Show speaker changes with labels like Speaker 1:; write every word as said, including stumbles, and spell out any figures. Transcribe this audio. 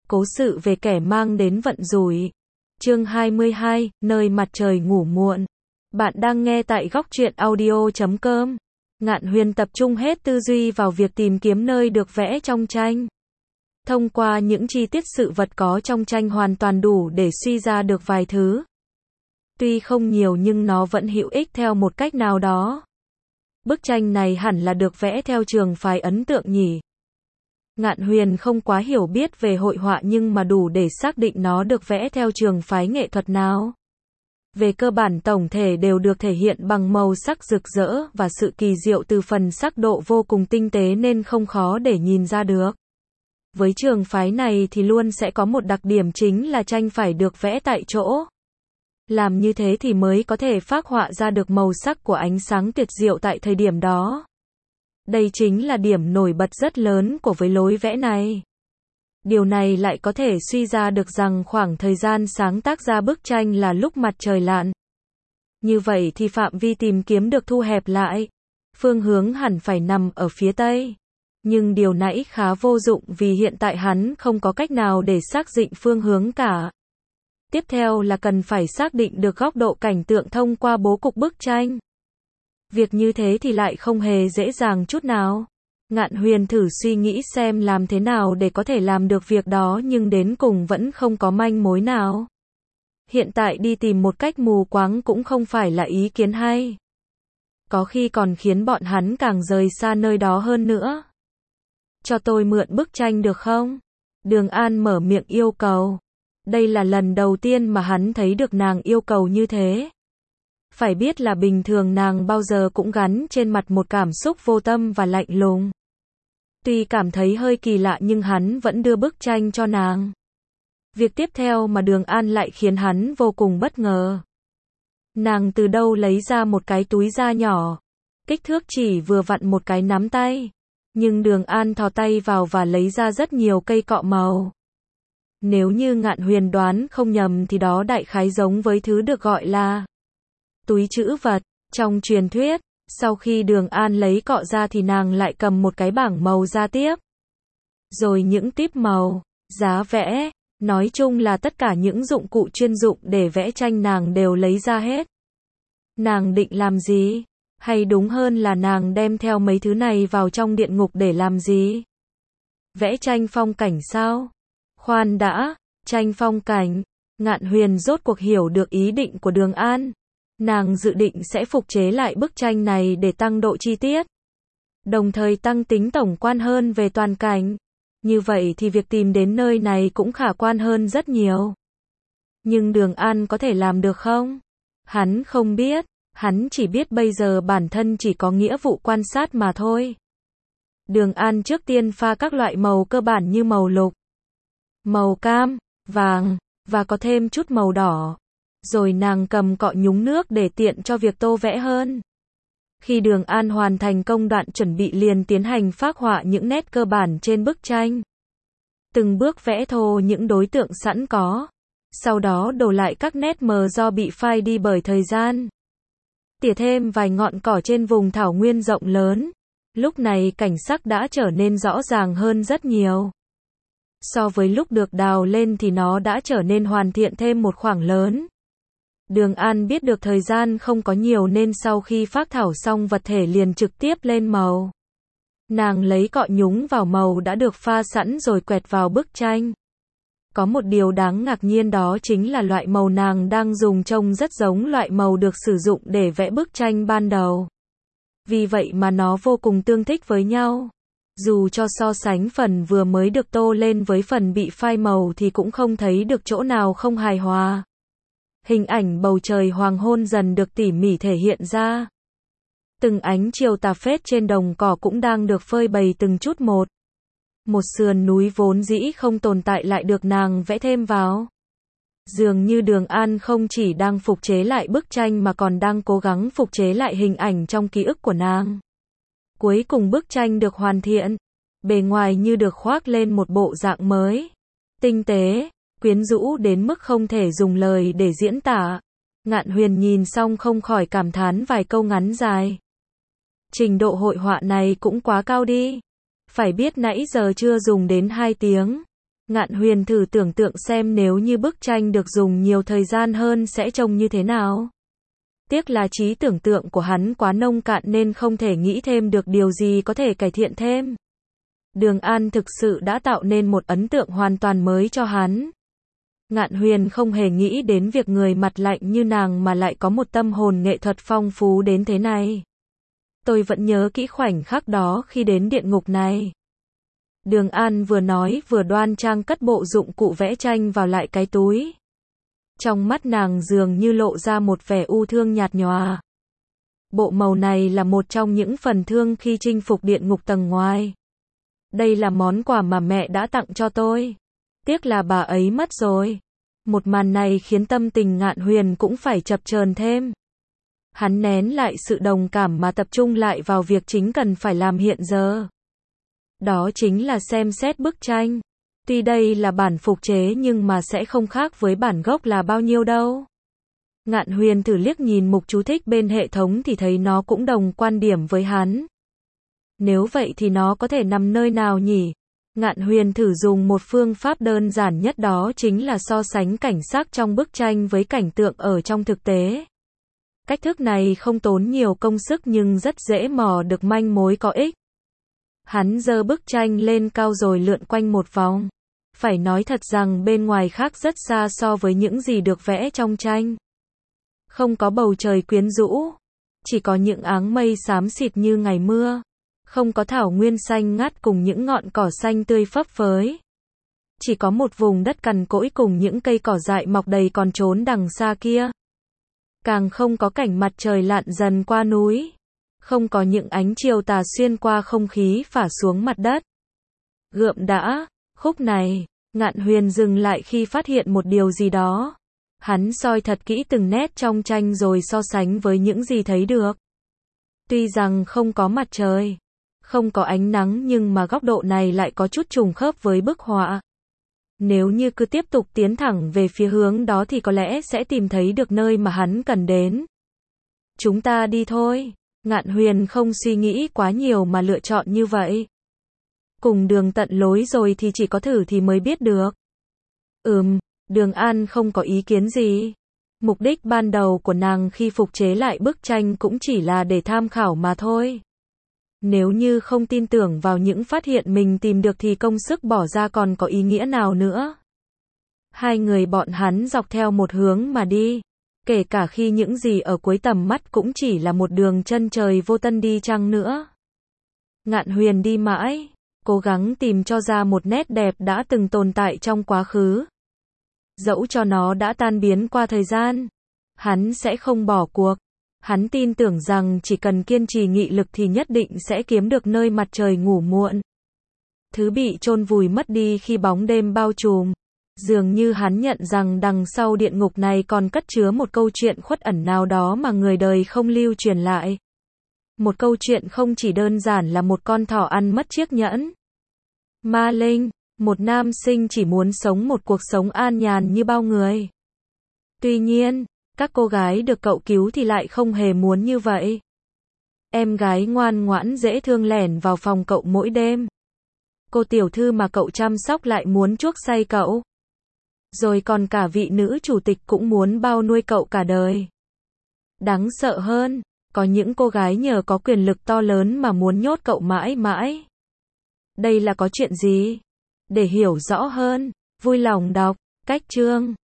Speaker 1: Cố sự về kẻ mang đến vận rủi. Chương hai mươi hai, nơi mặt trời ngủ muộn. Bạn đang nghe tại góc truyện audio chấm com. Ngạn Huyền tập trung hết tư duy vào việc tìm kiếm nơi được vẽ trong tranh. Thông qua những chi tiết sự vật có trong tranh hoàn toàn đủ để suy ra được vài thứ. Tuy không nhiều nhưng nó vẫn hữu ích theo một cách nào đó. Bức tranh này hẳn là được vẽ theo trường phái ấn tượng nhỉ? Ngạn Huyền không quá hiểu biết về hội họa nhưng mà đủ để xác định nó được vẽ theo trường phái nghệ thuật nào. Về cơ bản tổng thể đều được thể hiện bằng màu sắc rực rỡ và sự kỳ diệu từ phần sắc độ vô cùng tinh tế nên không khó để nhìn ra được. Với trường phái này thì luôn sẽ có một đặc điểm chính là tranh phải được vẽ tại chỗ. Làm như thế thì mới có thể phác họa ra được màu sắc của ánh sáng tuyệt diệu tại thời điểm đó. Đây chính là điểm nổi bật rất lớn của với lối vẽ này. Điều này lại có thể suy ra được rằng khoảng thời gian sáng tác ra bức tranh là lúc mặt trời lặn. Như vậy thì phạm vi tìm kiếm được thu hẹp lại. Phương hướng hẳn phải nằm ở phía tây. Nhưng điều nãy khá vô dụng vì hiện tại hắn không có cách nào để xác định phương hướng cả. Tiếp theo là cần phải xác định được góc độ cảnh tượng thông qua bố cục bức tranh. Việc như thế thì lại không hề dễ dàng chút nào. Ngạn Huyền thử suy nghĩ xem làm thế nào để có thể làm được việc đó nhưng đến cùng vẫn không có manh mối nào. Hiện tại đi tìm một cách mù quáng cũng không phải là ý kiến hay. Có khi còn khiến bọn hắn càng rời xa nơi đó hơn nữa. Cho tôi mượn bức tranh được không? Đường An mở miệng yêu cầu. Đây là lần đầu tiên mà hắn thấy được nàng yêu cầu như thế. Phải biết là bình thường nàng bao giờ cũng gắn trên mặt một cảm xúc vô tâm và lạnh lùng. Tuy cảm thấy hơi kỳ lạ nhưng hắn vẫn đưa bức tranh cho nàng. Việc tiếp theo mà Đường An lại khiến hắn vô cùng bất ngờ. Nàng từ đâu lấy ra một cái túi da nhỏ, kích thước chỉ vừa vặn một cái nắm tay. Nhưng Đường An thò tay vào và lấy ra rất nhiều cây cọ màu. Nếu như Ngạn Huyền đoán không nhầm thì đó đại khái giống với thứ được gọi là túi trữ vật. Trong truyền thuyết, sau khi Đường An lấy cọ ra thì nàng lại cầm một cái bảng màu ra tiếp. Rồi những típ màu, giá vẽ, nói chung là tất cả những dụng cụ chuyên dụng để vẽ tranh nàng đều lấy ra hết. Nàng định làm gì? Hay đúng hơn là nàng đem theo mấy thứ này vào trong địa ngục để làm gì? Vẽ tranh phong cảnh sao? Khoan đã, tranh phong cảnh. Ngạn Huyền rốt cuộc hiểu được ý định của Đường An. Nàng dự định sẽ phục chế lại bức tranh này để tăng độ chi tiết, đồng thời tăng tính tổng quan hơn về toàn cảnh. Như vậy thì việc tìm đến nơi này cũng khả quan hơn rất nhiều. Nhưng Đường An có thể làm được không? Hắn không biết, hắn chỉ biết bây giờ bản thân chỉ có nghĩa vụ quan sát mà thôi. Đường An trước tiên pha các loại màu cơ bản như màu lục, màu cam, vàng, và có thêm chút màu đỏ. Rồi nàng cầm cọ nhúng nước để tiện cho việc tô vẽ hơn. Khi Đường An hoàn thành công đoạn chuẩn bị liền tiến hành phác họa những nét cơ bản trên bức tranh. Từng bước vẽ thô những đối tượng sẵn có. Sau đó đổ lại các nét mờ do bị phai đi bởi thời gian. Tỉa thêm vài ngọn cỏ trên vùng thảo nguyên rộng lớn. Lúc này cảnh sắc đã trở nên rõ ràng hơn rất nhiều. So với lúc được đào lên thì nó đã trở nên hoàn thiện thêm một khoảng lớn. Đường An biết được thời gian không có nhiều nên sau khi phác thảo xong vật thể liền trực tiếp lên màu. Nàng lấy cọ nhúng vào màu đã được pha sẵn rồi quẹt vào bức tranh. Có một điều đáng ngạc nhiên đó chính là loại màu nàng đang dùng trông rất giống loại màu được sử dụng để vẽ bức tranh ban đầu. Vì vậy mà nó vô cùng tương thích với nhau. Dù cho so sánh phần vừa mới được tô lên với phần bị phai màu thì cũng không thấy được chỗ nào không hài hòa. Hình ảnh bầu trời hoàng hôn dần được tỉ mỉ thể hiện ra. Từng ánh chiều tà phết trên đồng cỏ cũng đang được phơi bày từng chút một. Một sườn núi vốn dĩ không tồn tại lại được nàng vẽ thêm vào. Dường như Đường An không chỉ đang phục chế lại bức tranh mà còn đang cố gắng phục chế lại hình ảnh trong ký ức của nàng. Cuối cùng bức tranh được hoàn thiện. Bề ngoài như được khoác lên một bộ dạng mới. Tinh tế, quyến rũ đến mức không thể dùng lời để diễn tả. Ngạn Huyền nhìn xong không khỏi cảm thán vài câu ngắn dài. Trình độ hội họa này cũng quá cao đi. Phải biết nãy giờ chưa dùng đến hai tiếng. Ngạn Huyền thử tưởng tượng xem nếu như bức tranh được dùng nhiều thời gian hơn sẽ trông như thế nào. Tiếc là trí tưởng tượng của hắn quá nông cạn nên không thể nghĩ thêm được điều gì có thể cải thiện thêm. Đường An thực sự đã tạo nên một ấn tượng hoàn toàn mới cho hắn. Ngạn Huyền không hề nghĩ đến việc người mặt lạnh như nàng mà lại có một tâm hồn nghệ thuật phong phú đến thế này. Tôi vẫn nhớ kỹ khoảnh khắc đó khi đến địa ngục này. Đường An vừa nói vừa đoan trang cất bộ dụng cụ vẽ tranh vào lại cái túi. Trong mắt nàng dường như lộ ra một vẻ u thương nhạt nhòa. Bộ màu này là một trong những phần thương khi chinh phục địa ngục tầng ngoài. Đây là món quà mà mẹ đã tặng cho tôi. Tiếc là bà ấy mất rồi. Một màn này khiến tâm tình Ngạn Huyền cũng phải chập chờn thêm. Hắn nén lại sự đồng cảm mà tập trung lại vào việc chính cần phải làm hiện giờ. Đó chính là xem xét bức tranh. Tuy đây là bản phục chế nhưng mà sẽ không khác với bản gốc là bao nhiêu đâu. Ngạn Huyền thử liếc nhìn mục chú thích bên hệ thống thì thấy nó cũng đồng quan điểm với hắn. Nếu vậy thì nó có thể nằm nơi nào nhỉ? Ngạn Huyền thử dùng một phương pháp đơn giản nhất, đó chính là so sánh cảnh sắc trong bức tranh với cảnh tượng ở trong thực tế. Cách thức này không tốn nhiều công sức nhưng rất dễ mò được manh mối có ích. Hắn giơ bức tranh lên cao rồi lượn quanh một vòng. Phải nói thật rằng bên ngoài khác rất xa so với những gì được vẽ trong tranh. Không có bầu trời quyến rũ, chỉ có những áng mây xám xịt như ngày mưa. Không có thảo nguyên xanh ngắt cùng những ngọn cỏ xanh tươi phấp phới. Chỉ có một vùng đất cằn cỗi cùng những cây cỏ dại mọc đầy còn trốn đằng xa kia. Càng không có cảnh mặt trời lặn dần qua núi. Không có những ánh chiều tà xuyên qua không khí phả xuống mặt đất. Gượm đã, khúc này, Ngạn Huyền dừng lại khi phát hiện một điều gì đó. Hắn soi thật kỹ từng nét trong tranh rồi so sánh với những gì thấy được. Tuy rằng không có mặt trời, không có ánh nắng nhưng mà góc độ này lại có chút trùng khớp với bức họa. Nếu như cứ tiếp tục tiến thẳng về phía hướng đó thì có lẽ sẽ tìm thấy được nơi mà hắn cần đến. Chúng ta đi thôi. Ngạn Huyền không suy nghĩ quá nhiều mà lựa chọn như vậy. Cùng đường tận lối rồi thì chỉ có thử thì mới biết được. Ừm, Đường An không có ý kiến gì. Mục đích ban đầu của nàng khi phục chế lại bức tranh cũng chỉ là để tham khảo mà thôi. Nếu như không tin tưởng vào những phát hiện mình tìm được thì công sức bỏ ra còn có ý nghĩa nào nữa. Hai người bọn hắn dọc theo một hướng mà đi. Kể cả khi những gì ở cuối tầm mắt cũng chỉ là một đường chân trời vô tân đi chăng nữa. Ngạn Huyền đi mãi, cố gắng tìm cho ra một nét đẹp đã từng tồn tại trong quá khứ. Dẫu cho nó đã tan biến qua thời gian, hắn sẽ không bỏ cuộc. Hắn tin tưởng rằng chỉ cần kiên trì nghị lực thì nhất định sẽ kiếm được nơi mặt trời ngủ muộn. Thứ bị chôn vùi mất đi khi bóng đêm bao trùm. Dường như hắn nhận rằng đằng sau địa ngục này còn cất chứa một câu chuyện khuất ẩn nào đó mà người đời không lưu truyền lại. Một câu chuyện không chỉ đơn giản là một con thỏ ăn mất chiếc nhẫn. Ma Linh, một nam sinh chỉ muốn sống một cuộc sống an nhàn như bao người. Tuy nhiên, các cô gái được cậu cứu thì lại không hề muốn như vậy. Em gái ngoan ngoãn dễ thương lẻn vào phòng cậu mỗi đêm. Cô tiểu thư mà cậu chăm sóc lại muốn chuốc say cậu. Rồi còn cả vị nữ chủ tịch cũng muốn bao nuôi cậu cả đời. Đáng sợ hơn, có những cô gái nhờ có quyền lực to lớn mà muốn nhốt cậu mãi mãi. Đây là có chuyện gì? Để hiểu rõ hơn, vui lòng đọc cách chương.